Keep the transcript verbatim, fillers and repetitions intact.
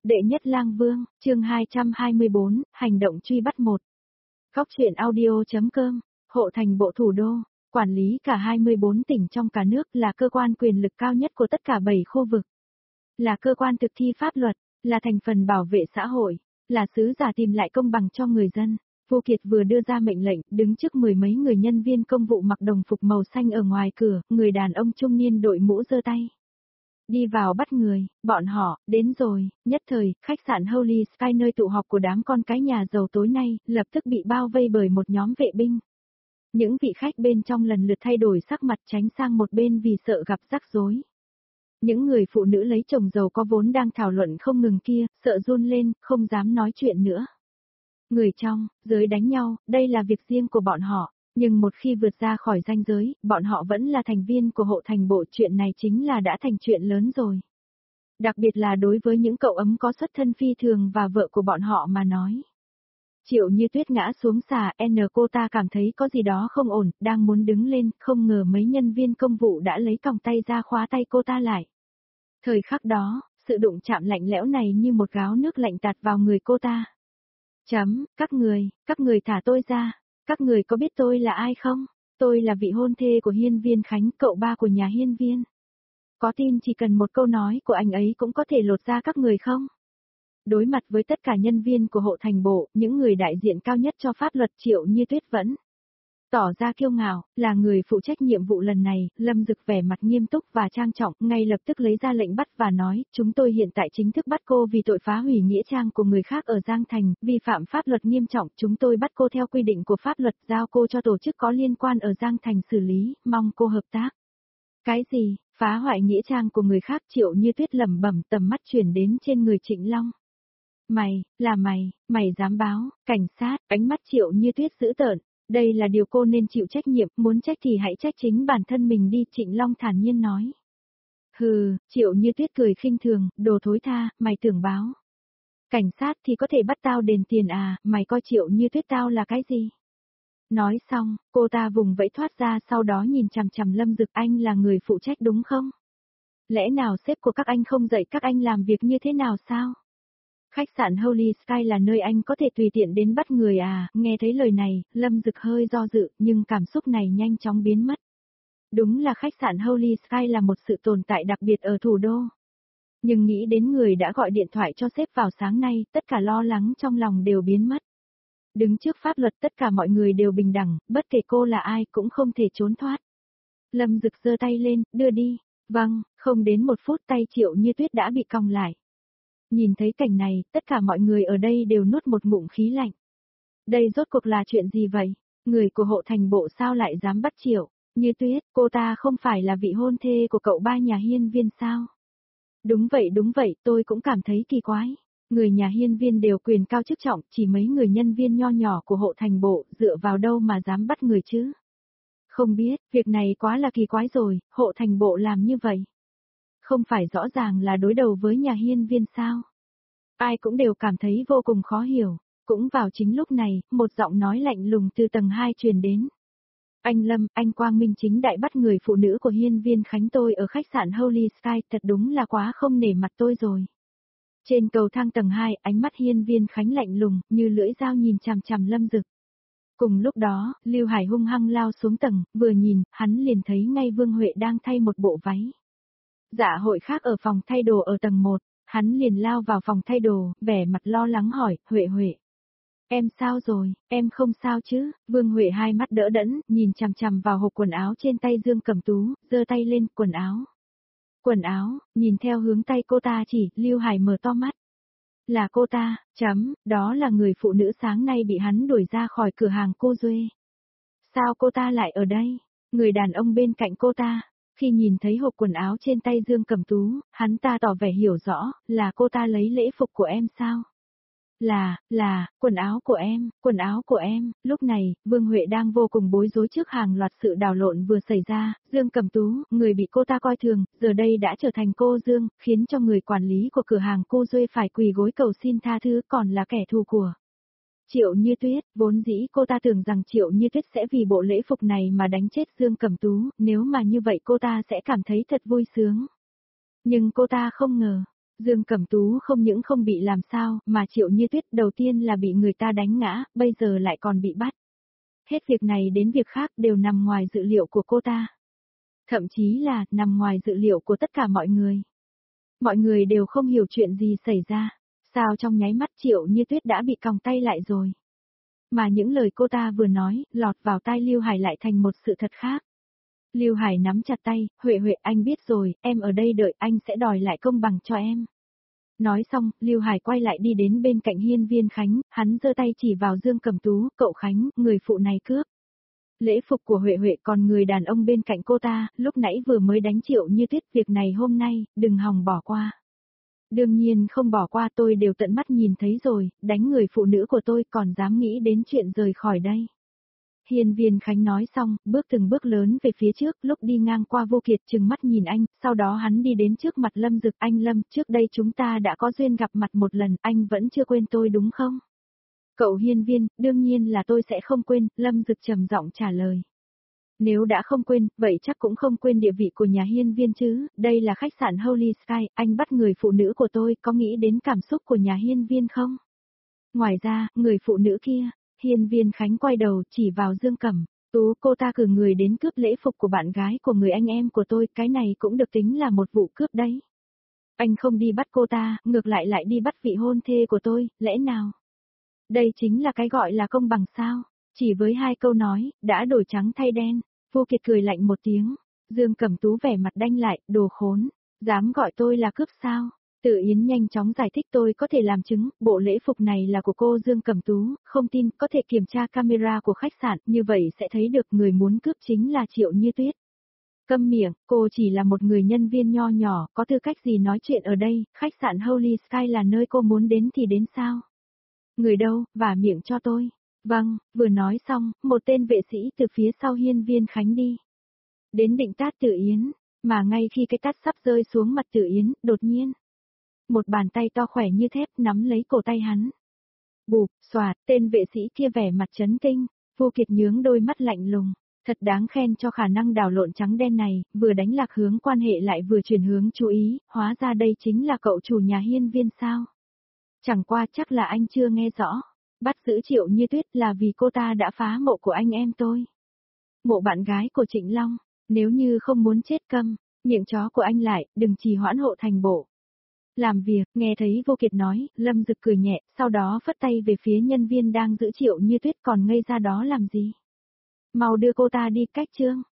Đệ nhất lang vương, chương hai trăm hai mươi bốn, hành động truy bắt một. Góc truyện audio.com, hộ thành bộ thủ đô, quản lý cả hai mươi bốn tỉnh trong cả nước, là cơ quan quyền lực cao nhất của tất cả bảy khu vực. Là cơ quan thực thi pháp luật, là thành phần bảo vệ xã hội, là sứ giả tìm lại công bằng cho người dân. Vô Kiệt vừa đưa ra mệnh lệnh, đứng trước mười mấy người nhân viên công vụ mặc đồng phục màu xanh ở ngoài cửa, người đàn ông trung niên đội mũ giơ tay. Đi vào bắt người, bọn họ, đến rồi. Nhất thời, khách sạn Holy Sky nơi tụ họp của đám con cái nhà giàu tối nay, lập tức bị bao vây bởi một nhóm vệ binh. Những vị khách bên trong lần lượt thay đổi sắc mặt tránh sang một bên vì sợ gặp rắc rối. Những người phụ nữ lấy chồng giàu có vốn đang thảo luận không ngừng kia, sợ run lên, không dám nói chuyện nữa. Người trong, giới đánh nhau, đây là việc riêng của bọn họ. Nhưng một khi vượt ra khỏi ranh giới, bọn họ vẫn là thành viên của hộ thành bộ, chuyện này chính là đã thành chuyện lớn rồi. Đặc biệt là đối với những cậu ấm có xuất thân phi thường và vợ của bọn họ mà nói. Triệu Như Tuyết ngã xuống xà, N cô ta cảm thấy có gì đó không ổn, đang muốn đứng lên, không ngờ mấy nhân viên công vụ đã lấy còng tay ra khóa tay cô ta lại. Thời khắc đó, sự đụng chạm lạnh lẽo này như một gáo nước lạnh tạt vào người cô ta. Chấm, các người, các người thả tôi ra. Các người có biết tôi là ai không? Tôi là vị hôn thê của Hiên Viên Khánh, cậu ba của nhà Hiên Viên. Có tin chỉ cần một câu nói của anh ấy cũng có thể lột ra các người không? Đối mặt với tất cả nhân viên của hộ thành bộ, những người đại diện cao nhất cho pháp luật, Triệu Như Tuyết vẫn tỏ ra kiêu ngạo, là người phụ trách nhiệm vụ lần này. Lâm Dực vẻ mặt nghiêm túc và trang trọng, ngay lập tức lấy ra lệnh bắt và nói, chúng tôi hiện tại chính thức bắt cô vì tội phá hủy nghĩa trang của người khác ở Giang Thành, vi phạm pháp luật nghiêm trọng, chúng tôi bắt cô theo quy định của pháp luật, giao cô cho tổ chức có liên quan ở Giang Thành xử lý, mong cô hợp tác. Cái gì, phá hoại nghĩa trang của người khác? Triệu Như Tuyết lẩm bẩm, tầm mắt chuyển đến trên người Trịnh Long. Mày, là mày, mày dám báo, cảnh sát, ánh mắt Triệu Như Tuyết dữ tợn. Đây là điều cô nên chịu trách nhiệm, muốn trách thì hãy trách chính bản thân mình đi, Trịnh Long thản nhiên nói. Hừ, Triệu Như Tuyết cười khinh thường, đồ thối tha, mày tưởng báo. Cảnh sát thì có thể bắt tao đền tiền à, mày coi Triệu Như Tuyết tao là cái gì? Nói xong, cô ta vùng vẫy thoát ra, sau đó nhìn chằm chằm Lâm Dực, anh là người phụ trách đúng không? Lẽ nào sếp của các anh không dạy các anh làm việc như thế nào sao? Khách sạn Holy Sky là nơi anh có thể tùy tiện đến bắt người à? Nghe thấy lời này, Lâm Dực hơi do dự, nhưng cảm xúc này nhanh chóng biến mất. Đúng là khách sạn Holy Sky là một sự tồn tại đặc biệt ở thủ đô. Nhưng nghĩ đến người đã gọi điện thoại cho sếp vào sáng nay, tất cả lo lắng trong lòng đều biến mất. Đứng trước pháp luật tất cả mọi người đều bình đẳng, bất kể cô là ai cũng không thể trốn thoát. Lâm Dực giơ tay lên, đưa đi. Vâng, không đến một phút tay Triệu Như Tuyết đã bị còng lại. Nhìn thấy cảnh này, tất cả mọi người ở đây đều nuốt một ngụm khí lạnh. Đây rốt cuộc là chuyện gì vậy? Người của hộ thành bộ sao lại dám bắt Triệu Như Tuyết? Cô ta không phải là vị hôn thê của cậu ba nhà Hiên Viên sao? Đúng vậy đúng vậy, tôi cũng cảm thấy kỳ quái. Người nhà Hiên Viên đều quyền cao chức trọng, chỉ mấy người nhân viên nho nhỏ của hộ thành bộ, dựa vào đâu mà dám bắt người chứ? Không biết, việc này quá là kỳ quái rồi, hộ thành bộ làm như vậy. Không phải rõ ràng là đối đầu với nhà Hiên Viên sao? Ai cũng đều cảm thấy vô cùng khó hiểu. Cũng vào chính lúc này, một giọng nói lạnh lùng từ tầng hai truyền đến. Anh Lâm, anh quang minh chính đại bắt người phụ nữ của Hiên Viên Khánh tôi ở khách sạn Holy Sky, thật đúng là quá không nể mặt tôi rồi. Trên cầu thang tầng hai, ánh mắt Hiên Viên Khánh lạnh lùng, như lưỡi dao nhìn chằm chằm Lâm Dực. Cùng lúc đó, Lưu Hải hung hăng lao xuống tầng, vừa nhìn, hắn liền thấy ngay Vương Huệ đang thay một bộ váy. Dạ hội khác ở phòng thay đồ ở tầng một, hắn liền lao vào phòng thay đồ, vẻ mặt lo lắng hỏi, Huệ Huệ. Em sao rồi, em không sao chứ? Vương Huệ hai mắt đỡ đẫn, nhìn chằm chằm vào hộp quần áo trên tay Dương Cẩm Tú, giơ tay lên, quần áo. Quần áo, nhìn theo hướng tay cô ta chỉ, Lưu Hải mở to mắt. Là cô ta, chấm, đó là người phụ nữ sáng nay bị hắn đuổi ra khỏi cửa hàng cô Duê. Sao cô ta lại ở đây? Người đàn ông bên cạnh cô ta. Khi nhìn thấy hộp quần áo trên tay Dương Cẩm Tú, hắn ta tỏ vẻ hiểu rõ, là cô ta lấy lễ phục của em sao? Là, là, quần áo của em, quần áo của em. Lúc này, Vương Huệ đang vô cùng bối rối trước hàng loạt sự đảo lộn vừa xảy ra. Dương Cẩm Tú, người bị cô ta coi thường, giờ đây đã trở thành cô Dương, khiến cho người quản lý của cửa hàng cô Duê phải quỳ gối cầu xin tha thứ, còn là kẻ thù của Triệu Như Tuyết. Vốn dĩ cô ta tưởng rằng Triệu Như Tuyết sẽ vì bộ lễ phục này mà đánh chết Dương Cẩm Tú, nếu mà như vậy cô ta sẽ cảm thấy thật vui sướng. Nhưng cô ta không ngờ, Dương Cẩm Tú không những không bị làm sao, mà Triệu Như Tuyết đầu tiên là bị người ta đánh ngã, bây giờ lại còn bị bắt. Hết việc này đến việc khác đều nằm ngoài dự liệu của cô ta. Thậm chí là, nằm ngoài dự liệu của tất cả mọi người. Mọi người đều không hiểu chuyện gì xảy ra. Sao trong nháy mắt Triệu Như Tuyết đã bị còng tay lại rồi. Mà những lời cô ta vừa nói, lọt vào tai Lưu Hải lại thành một sự thật khác. Lưu Hải nắm chặt tay, Huệ Huệ anh biết rồi, em ở đây đợi anh sẽ đòi lại công bằng cho em. Nói xong, Lưu Hải quay lại đi đến bên cạnh Hiên Viên Khánh, hắn giơ tay chỉ vào Dương Cẩm Tú, cậu Khánh, người phụ này cướp lễ phục của Huệ Huệ, còn người đàn ông bên cạnh cô ta, lúc nãy vừa mới đánh Triệu Như Tuyết, việc này hôm nay, đừng hòng bỏ qua. Đương nhiên không bỏ qua, tôi đều tận mắt nhìn thấy rồi, đánh người phụ nữ của tôi còn dám nghĩ đến chuyện rời khỏi đây. Hiên Viên Khánh nói xong, bước từng bước lớn về phía trước, lúc đi ngang qua Vô Kiệt trừng mắt nhìn anh, sau đó hắn đi đến trước mặt Lâm Dực, anh Lâm, trước đây chúng ta đã có duyên gặp mặt một lần, anh vẫn chưa quên tôi đúng không? Cậu Hiên Viên, đương nhiên là tôi sẽ không quên, Lâm Dực trầm giọng trả lời. Nếu đã không quên, vậy chắc cũng không quên địa vị của nhà Hiên Viên chứ, đây là khách sạn Holy Sky, anh bắt người phụ nữ của tôi, có nghĩ đến cảm xúc của nhà Hiên Viên không? Ngoài ra, người phụ nữ kia, Hiên Viên Khánh quay đầu chỉ vào Dương Cẩm Tú, cô ta cử người đến cướp lễ phục của bạn gái của người anh em của tôi, cái này cũng được tính là một vụ cướp đấy. Anh không đi bắt cô ta, ngược lại lại đi bắt vị hôn thê của tôi, lẽ nào? Đây chính là cái gọi là công bằng sao? Chỉ với hai câu nói, đã đổi trắng thay đen. Vô Kiệt cười lạnh một tiếng. Dương Cẩm Tú vẻ mặt đanh lại, đồ khốn. Dám gọi tôi là cướp sao? Tự Yến nhanh chóng giải thích, tôi có thể làm chứng, bộ lễ phục này là của cô Dương Cẩm Tú, không tin, có thể kiểm tra camera của khách sạn, như vậy sẽ thấy được người muốn cướp chính là Triệu Như Tuyết. Câm miệng, cô chỉ là một người nhân viên nho nhỏ, có tư cách gì nói chuyện ở đây, khách sạn Holy Sky là nơi cô muốn đến thì đến sao? Người đâu, vả miệng cho tôi. Vâng, vừa nói xong, một tên vệ sĩ từ phía sau Hiên Viên Khánh đi đến định tát Tự Yến, mà ngay khi cái tát sắp rơi xuống mặt Tự Yến, đột nhiên một bàn tay to khỏe như thép nắm lấy cổ tay hắn. Bụp, xoạt, tên vệ sĩ kia vẻ mặt chấn kinh, Vô Kiệt nhướng đôi mắt lạnh lùng, thật đáng khen cho khả năng đảo lộn trắng đen này, vừa đánh lạc hướng quan hệ lại vừa chuyển hướng chú ý, hóa ra đây chính là cậu chủ nhà Hiên Viên sao? Chẳng qua chắc là anh chưa nghe rõ, bắt giữ Triệu Như Tuyết là vì cô ta đã phá mộ của anh em tôi. Mộ bạn gái của Trịnh Long, nếu như không muốn chết câm, miệng chó của anh lại, đừng trì hoãn hộ thành bộ. Làm việc, nghe thấy Vô Kiệt nói, Lâm Dực cười nhẹ, sau đó phất tay về phía nhân viên đang giữ Triệu Như Tuyết, còn ngây ra đó làm gì? Mau đưa cô ta đi, cách trương.